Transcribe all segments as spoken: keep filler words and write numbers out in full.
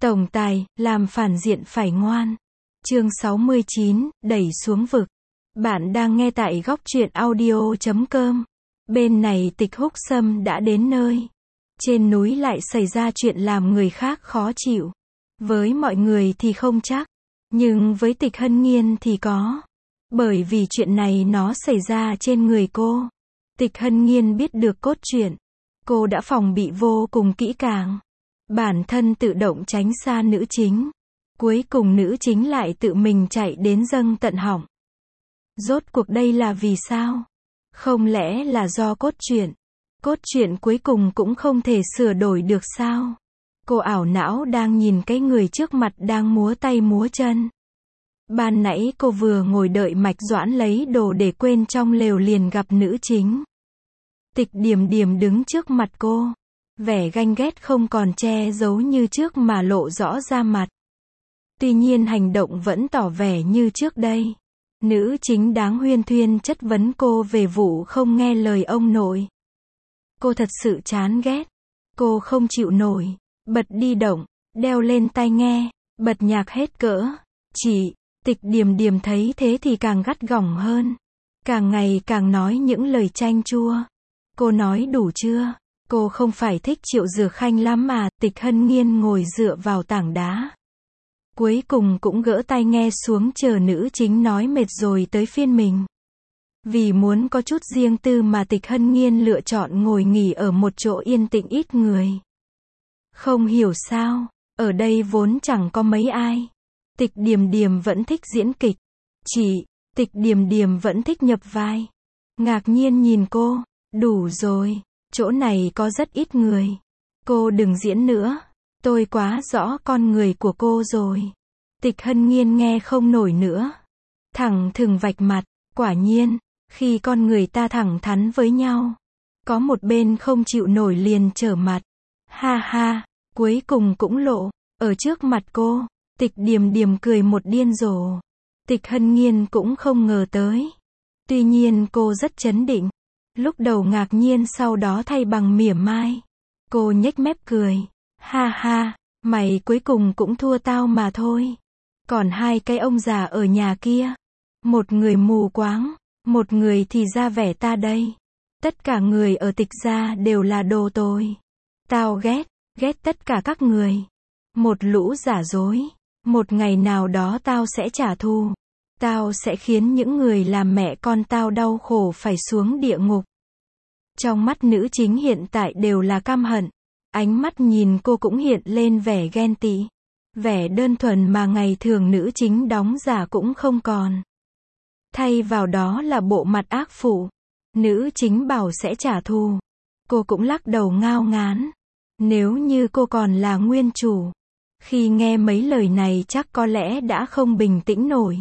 Tổng tài, làm phản diện phải ngoan. Chương sáu mươi chín, đẩy xuống vực. Bạn đang nghe tại góc truyện audio chấm com. Bên này Tịch Húc Sâm đã đến nơi. Trên núi lại xảy ra chuyện làm người khác khó chịu. Với mọi người thì không chắc, nhưng với Tịch Hân Nghiên thì có. Bởi vì chuyện này nó xảy ra trên người cô. Tịch Hân Nghiên biết được cốt truyện. Cô đã phòng bị vô cùng kỹ càng. Bản thân tự động tránh xa nữ chính. Cuối cùng nữ chính lại tự mình chạy đến dâng tận họng. Rốt cuộc đây là vì sao? Không lẽ là do cốt truyện? Cốt truyện cuối cùng cũng không thể sửa đổi được sao? Cô ảo não đang nhìn cái người trước mặt đang múa tay múa chân. Ban nãy cô vừa ngồi đợi Mạch Doãn lấy đồ để quên trong lều liền gặp nữ chính. Tịch Điềm Điềm đứng trước mặt cô. Vẻ ganh ghét không còn che giấu như trước mà lộ rõ ra mặt. Tuy nhiên hành động vẫn tỏ vẻ như trước đây. Nữ chính đáng huyên thuyên chất vấn cô về vụ không nghe lời ông nội. Cô thật sự chán ghét. Cô không chịu nổi. Bật đi động, đeo lên tai nghe, bật nhạc hết cỡ. Chị, Tịch Điềm Điềm thấy thế thì càng gắt gỏng hơn. Càng ngày càng nói những lời chanh chua. Cô nói đủ chưa? Cô không phải thích Triệu Dược Khanh lắm mà. Tịch Hân Nghiên ngồi dựa vào tảng đá. Cuối cùng cũng gỡ tai nghe xuống chờ nữ chính nói mệt rồi tới phiên mình. Vì muốn có chút riêng tư mà Tịch Hân Nghiên lựa chọn ngồi nghỉ ở một chỗ yên tĩnh ít người. Không hiểu sao, ở đây vốn chẳng có mấy ai. Tịch Điềm Điềm vẫn thích diễn kịch. Chị, Tịch Điềm Điềm vẫn thích nhập vai. Ngạc nhiên nhìn cô, đủ rồi, chỗ này có rất ít người. Cô đừng diễn nữa, tôi quá rõ con người của cô rồi. Tịch Hân Nghiên nghe không nổi nữa. Thẳng thừng vạch mặt, quả nhiên, khi con người ta thẳng thắn với nhau, có một bên không chịu nổi liền trở mặt. Ha ha, cuối cùng cũng lộ, ở trước mặt cô. Tịch Điềm Điềm cười một điên rồ. Tịch Hân Nghiên cũng không ngờ tới. Tuy nhiên cô rất trấn định. Lúc đầu ngạc nhiên sau đó thay bằng mỉa mai. Cô nhếch mép cười. Ha ha, mày cuối cùng cũng thua tao mà thôi. Còn hai cái ông già ở nhà kia. Một người mù quáng, một người thì ra vẻ ta đây. Tất cả người ở Tịch gia đều là đồ tồi. Tao ghét, ghét tất cả các người. Một lũ giả dối. Một ngày nào đó tao sẽ trả thù. Tao sẽ khiến những người làm mẹ con tao đau khổ phải xuống địa ngục. Trong mắt nữ chính hiện tại đều là căm hận. Ánh mắt nhìn cô cũng hiện lên vẻ ghen tị. Vẻ đơn thuần mà ngày thường nữ chính đóng giả cũng không còn. Thay vào đó là bộ mặt ác phụ. Nữ chính bảo sẽ trả thù. Cô cũng lắc đầu ngao ngán. Nếu như cô còn là nguyên chủ, khi nghe mấy lời này chắc có lẽ đã không bình tĩnh nổi.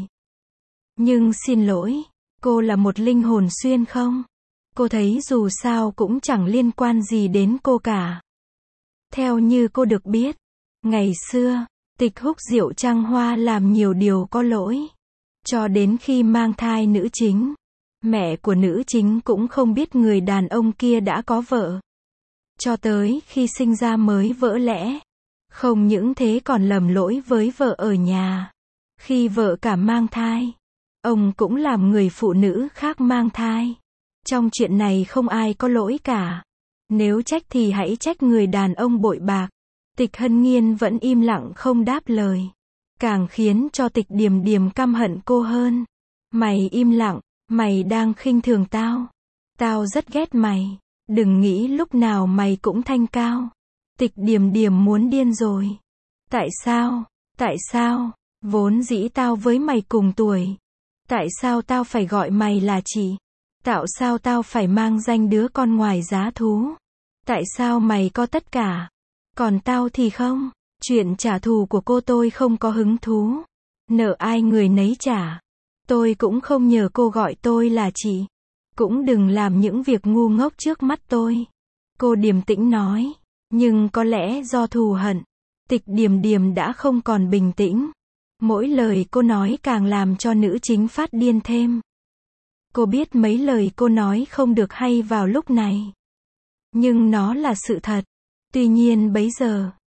Nhưng xin lỗi, cô là một linh hồn xuyên không? Cô thấy dù sao cũng chẳng liên quan gì đến cô cả. Theo như cô được biết, ngày xưa, Tịch Húc Diệu Trăng Hoa làm nhiều điều có lỗi. Cho đến khi mang thai nữ chính, mẹ của nữ chính cũng không biết người đàn ông kia đã có vợ. Cho tới khi sinh ra mới vỡ lẽ. Không những thế còn lầm lỗi với vợ ở nhà. Khi vợ cả mang thai, ông cũng làm người phụ nữ khác mang thai. Trong chuyện này không ai có lỗi cả. Nếu trách thì hãy trách người đàn ông bội bạc. Tịch Hân Nghiên vẫn im lặng không đáp lời. Càng khiến cho Tịch Điềm Điềm căm hận cô hơn. Mày im lặng, mày đang khinh thường tao. Tao rất ghét mày. Đừng nghĩ lúc nào mày cũng thanh cao. Tịch Điềm Điềm muốn điên rồi. Tại sao? Tại sao? Vốn dĩ tao với mày cùng tuổi. Tại sao tao phải gọi mày là chị? Tại sao tao phải mang danh đứa con ngoài giá thú? Tại sao mày có tất cả? Còn tao thì không? Chuyện trả thù của cô tôi không có hứng thú. Nợ ai người nấy trả. Tôi cũng không nhờ cô gọi tôi là chị. Cũng đừng làm những việc ngu ngốc trước mắt tôi. Cô điềm tĩnh nói. Nhưng có lẽ do thù hận, Tịch Điềm Điềm đã không còn bình tĩnh. Mỗi lời cô nói càng làm cho nữ chính phát điên thêm. Cô biết mấy lời cô nói không được hay vào lúc này. Nhưng nó là sự thật. Tuy nhiên bấy giờ,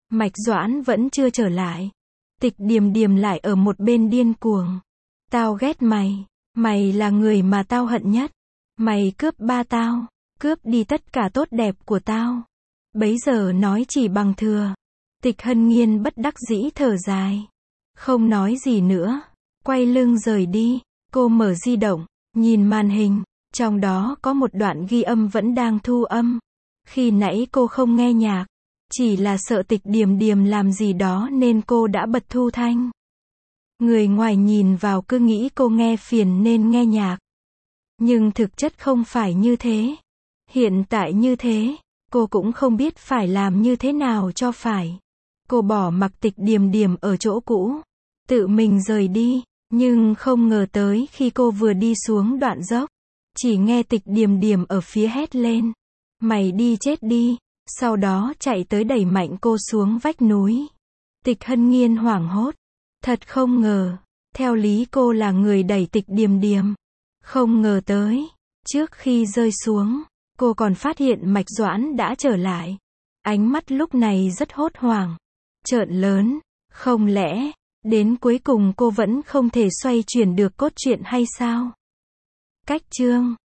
Mạch Doãn vẫn chưa trở lại. Tịch Điềm Điềm lại ở một bên điên cuồng. Tao ghét mày. Mày là người mà tao hận nhất. Mày cướp ba tao. Cướp đi tất cả tốt đẹp của tao. Bấy giờ nói chỉ bằng thừa. Tịch Hân Nhiên bất đắc dĩ thở dài. Không nói gì nữa. Quay lưng rời đi. Cô mở di động. Nhìn màn hình. Trong đó có một đoạn ghi âm vẫn đang thu âm. Khi nãy cô không nghe nhạc. Chỉ là sợ Tịch Điềm Điềm làm gì đó nên cô đã bật thu thanh. Người ngoài nhìn vào cứ nghĩ cô nghe phiền nên nghe nhạc. Nhưng thực chất không phải như thế. Hiện tại như thế, cô cũng không biết phải làm như thế nào cho phải. Cô bỏ mặc Tịch Điềm Điềm ở chỗ cũ. Tự mình rời đi. Nhưng không ngờ tới khi cô vừa đi xuống đoạn dốc. Chỉ nghe Tịch Điềm Điềm ở phía hét lên. Mày đi chết đi. Sau đó chạy tới đẩy mạnh cô xuống vách núi. Tịch Hân Nhiên hoảng hốt. Thật không ngờ. Theo lý cô là người đẩy Tịch Điềm Điềm. Không ngờ tới. Trước khi rơi xuống, cô còn phát hiện Mạch Doãn đã trở lại. Ánh mắt lúc này rất hốt hoảng. Trợn lớn. Không lẽ, đến cuối cùng cô vẫn không thể xoay chuyển được cốt truyện hay sao? Cách chương